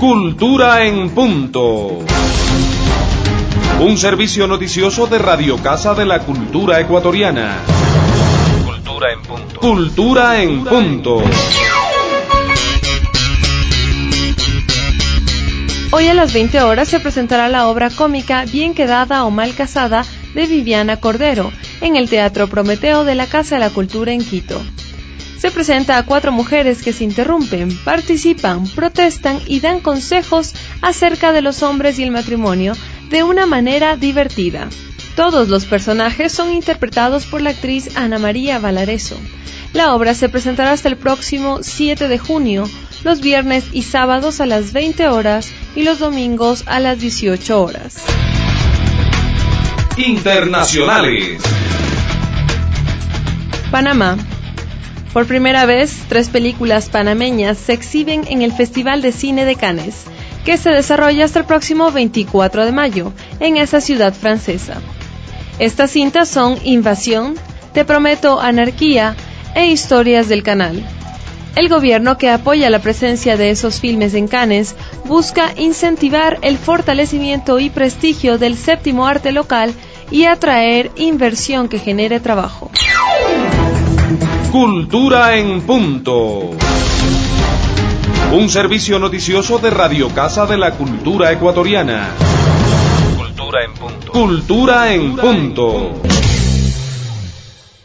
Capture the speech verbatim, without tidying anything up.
Cultura en Punto. Un servicio noticioso de Radio Casa de la Cultura Ecuatoriana. Cultura en Punto. Cultura en Punto. Hoy a las veinte horas se presentará la obra cómica Bien quedada o mal casada de Viviana Cordero en el Teatro Prometeo de la Casa de la Cultura en Quito. Se presenta a cuatro mujeres que se interrumpen, participan, protestan y dan consejos acerca de los hombres y el matrimonio de una manera divertida. Todos los personajes son interpretados por la actriz Ana María Valareso. La obra se presentará hasta el próximo siete de junio, los viernes y sábados a las veinte horas y los domingos a las dieciocho horas. Internacionales. Panamá. Por primera vez, tres películas panameñas se exhiben en el Festival de Cine de Cannes, que se desarrolla hasta el próximo veinticuatro de mayo, en esa ciudad francesa. Estas cintas son Invasión, Te prometo anarquía e Historias del Canal. El gobierno, que apoya la presencia de esos filmes en Cannes, busca incentivar el fortalecimiento y prestigio del séptimo arte local y atraer inversión que genere trabajo. Cultura en Punto. Un servicio noticioso de Radio Casa de la Cultura Ecuatoriana. Cultura en Punto. Cultura en Punto.